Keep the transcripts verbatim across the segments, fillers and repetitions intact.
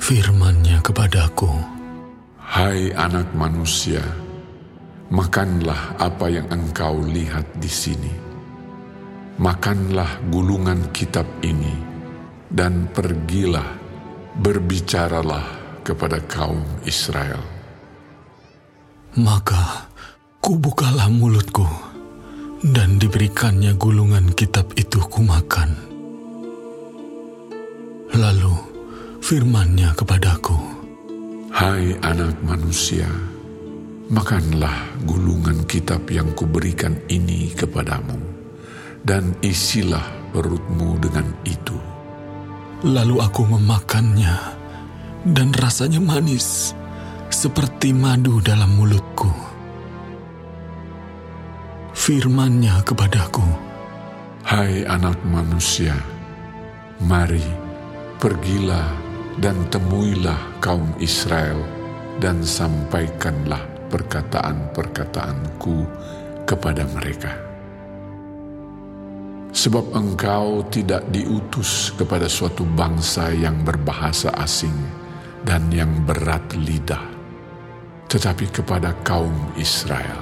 Firman-Nya kepadaku, Hai anak manusia, makanlah apa yang engkau lihat di sini. Makanlah gulungan kitab ini, dan pergilah, berbicaralah kepada kaum Israel. Maka kubukalah mulutku, dan diberikannya gulungan kitab itu kumakan. Lalu firman-Nya kepadaku, Hai anak manusia, makanlah gulungan kitab yang kuberikan ini kepadamu, dan isilah perutmu dengan itu. Lalu aku memakannya, dan rasanya manis, seperti madu dalam mulutku. Firman-Nya kepadaku, Hai anak manusia, mari, pergilah dan temuilah kaum Israel, dan sampaikanlah perkataan-perkataanku kepada mereka. Sebab engkau tidak diutus kepada suatu bangsa yang berbahasa asing dan yang berat lidah, tetapi kepada kaum Israel.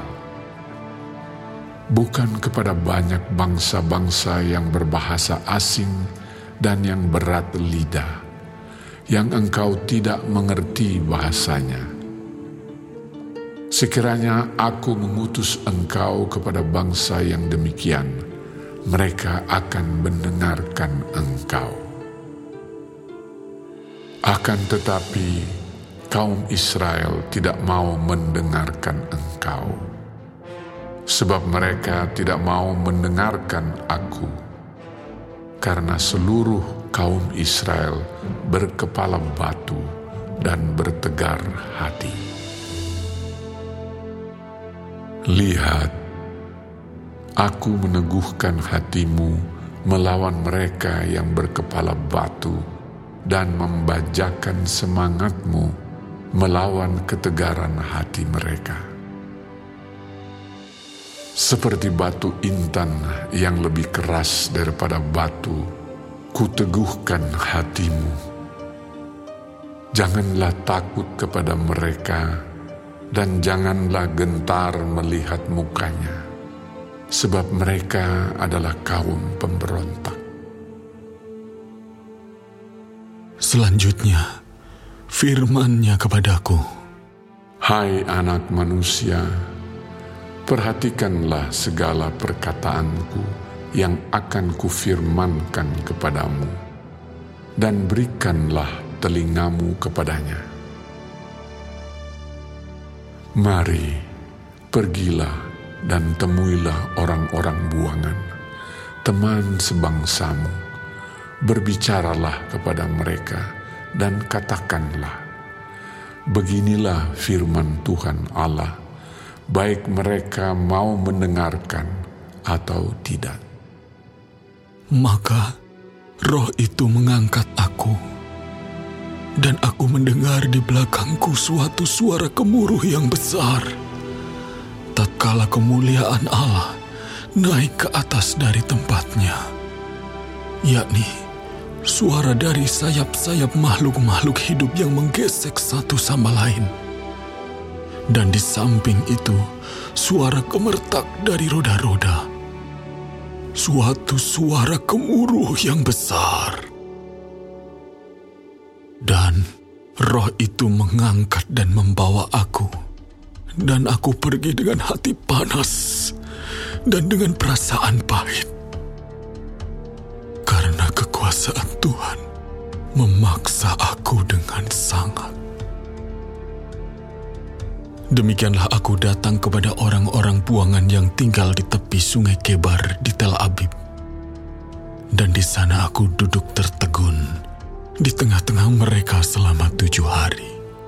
Bukan kepada banyak bangsa-bangsa yang berbahasa asing dan yang berat lidah, yang engkau tidak mengerti bahasanya. Sekiranya aku mengutus engkau kepada bangsa yang demikian, mereka akan mendengarkan engkau. Akan tetapi, kaum Israel tidak mau mendengarkan engkau, sebab mereka tidak mau mendengarkan aku, karena seluruh kaum Israel berkepala batu dan bertegar hati. Lihat, aku meneguhkan hatimu melawan mereka yang berkepala batu dan membajakan semangatmu melawan ketegaran hati mereka. Seperti batu intan yang lebih keras daripada batu, kuteguhkan hatimu. Janganlah takut kepada mereka, dan janganlah gentar melihat mukanya, sebab mereka adalah kaum pemberontak. Selanjutnya, firman-Nya kepadaku, Hai anak manusia, perhatikanlah segala perkataanku yang akan kufirmankan kepadamu, dan berikanlah telingamu kepadanya. Mari, pergilah dan temuilah orang-orang buangan, teman sebangsamu, berbicaralah kepada mereka, dan katakanlah, beginilah firman Tuhan Allah, baik mereka mau mendengarkan atau tidak. Maka roh itu mengangkat aku, dan aku mendengar di belakangku suatu suara gemuruh yang besar, tatkala kemuliaan Allah naik ke atas dari tempatnya, yakni suara dari sayap-sayap makhluk-makhluk hidup yang menggesek satu sama lain. Dan di samping itu suara gemertak dari roda-roda, suatu suara gemuruh yang besar. Dan roh itu mengangkat dan membawa aku, dan aku pergi dengan hati panas dan dengan perasaan pahit, karena kekuasaan Tuhan memaksa aku dengan sangat. Demikianlah aku datang kepada orang-orang buangan yang tinggal di tepi sungai Kebar di Tel Abib. Dan di sana aku duduk tertegun di tengah-tengah mereka selama tujuh hari.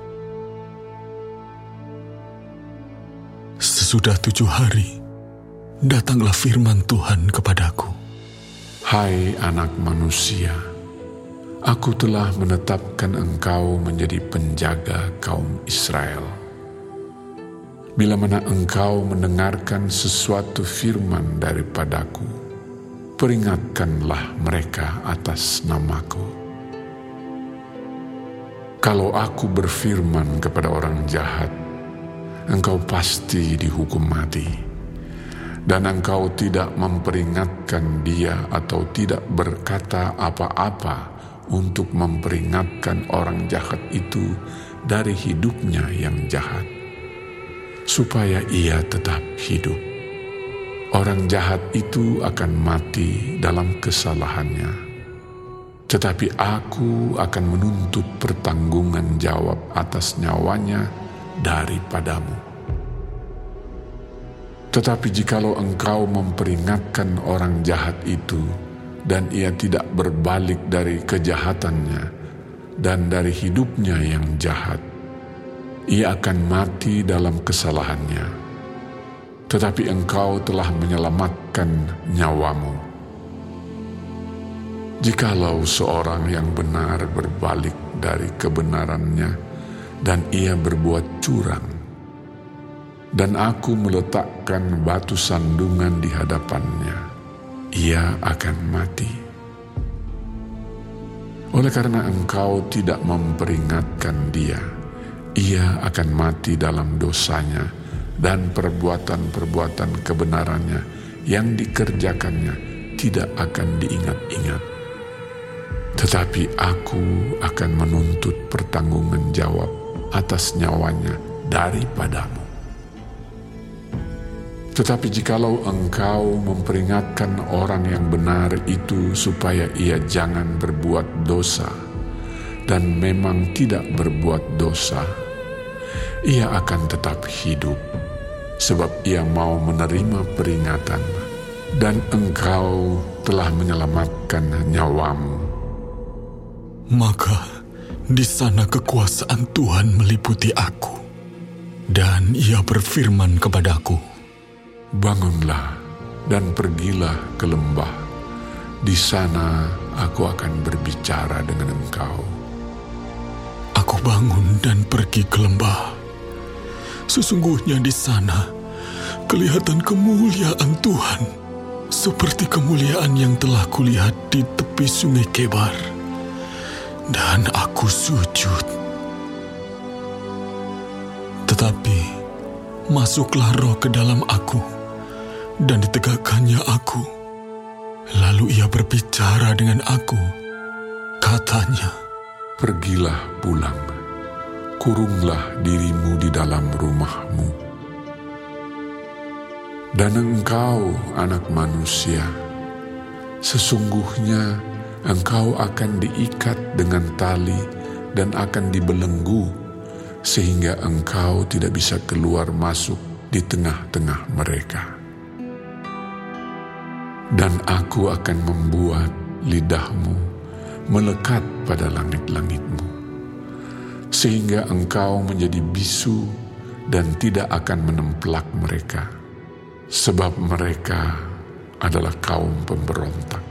Sesudah tujuh hari, datanglah firman Tuhan kepadaku. Hai anak manusia, aku telah menetapkan engkau menjadi penjaga kaum Israel. Bila mana engkau mendengarkan sesuatu firman daripadaku, peringatkanlah mereka atas namaku. Kalau aku berfirman kepada orang jahat, engkau pasti dihukum mati, dan engkau tidak memperingatkan dia atau tidak berkata apa-apa untuk memperingatkan orang jahat itu dari hidupnya yang jahat, supaya ia tetap hidup. Orang jahat itu akan mati dalam kesalahannya, tetapi aku akan menuntut pertanggungan jawab atas nyawanya daripadamu. Tetapi jikalau engkau memperingatkan orang jahat itu, dan ia tidak berbalik dari kejahatannya dan dari hidupnya yang jahat, ia akan mati dalam kesalahannya, tetapi engkau telah menyelamatkan nyawamu. Jikalau seorang yang benar berbalik dari kebenarannya dan ia berbuat curang, dan aku meletakkan batu sandungan di hadapannya, ia akan mati. Oleh karena engkau tidak memperingatkan dia, ia akan mati dalam dosanya, dan perbuatan-perbuatan kebenarannya yang dikerjakannya tidak akan diingat-ingat. Tetapi aku akan menuntut pertanggungan jawab atas nyawanya daripadamu. Tetapi jikalau engkau memperingatkan orang yang benar itu supaya ia jangan berbuat dosa, dan memang tidak berbuat dosa, ia akan tetap hidup, sebab ia mau menerima peringatan, dan engkau telah menyelamatkan nyawamu. Maka di sana kekuasaan Tuhan meliputi aku, dan ia berfirman kepadaku, bangunlah dan pergilah ke lembah. Di sana aku akan berbicara dengan engkau. Aku bangun dan pergi ke lembah. Sesungguhnya di sana kelihatan kemuliaan Tuhan, seperti kemuliaan yang telah kulihat di tepi sungai Kebar. Dan aku sujud. Tetapi masuklah roh ke dalam aku, dan ditegakkannya aku. Lalu ia berbicara dengan aku. Katanya, pergilah pulang, kurunglah dirimu di dalam rumahmu. Dan engkau, anak manusia, sesungguhnya engkau akan diikat dengan tali dan akan dibelenggu, sehingga engkau tidak bisa keluar masuk di tengah-tengah mereka. Dan aku akan membuat lidahmu melekat pada langit-langitmu, sehingga engkau menjadi bisu dan tidak akan menemplak mereka, sebab mereka adalah kaum pemberontak.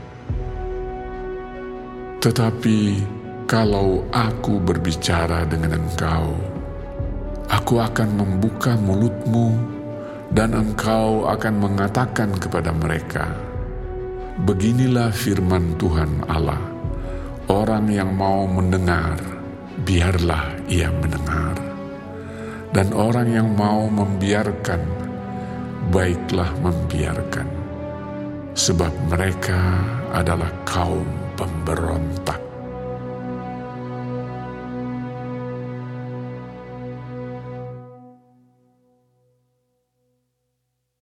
Tetapi kalau aku berbicara dengan engkau, aku akan membuka mulutmu, dan engkau akan mengatakan kepada mereka, beginilah firman Tuhan Allah. Orang yang mau mendengar, biarlah ia mendengar. Dan orang yang mau membiarkan, baiklah membiarkan. Sebab mereka adalah kaum pemberontak.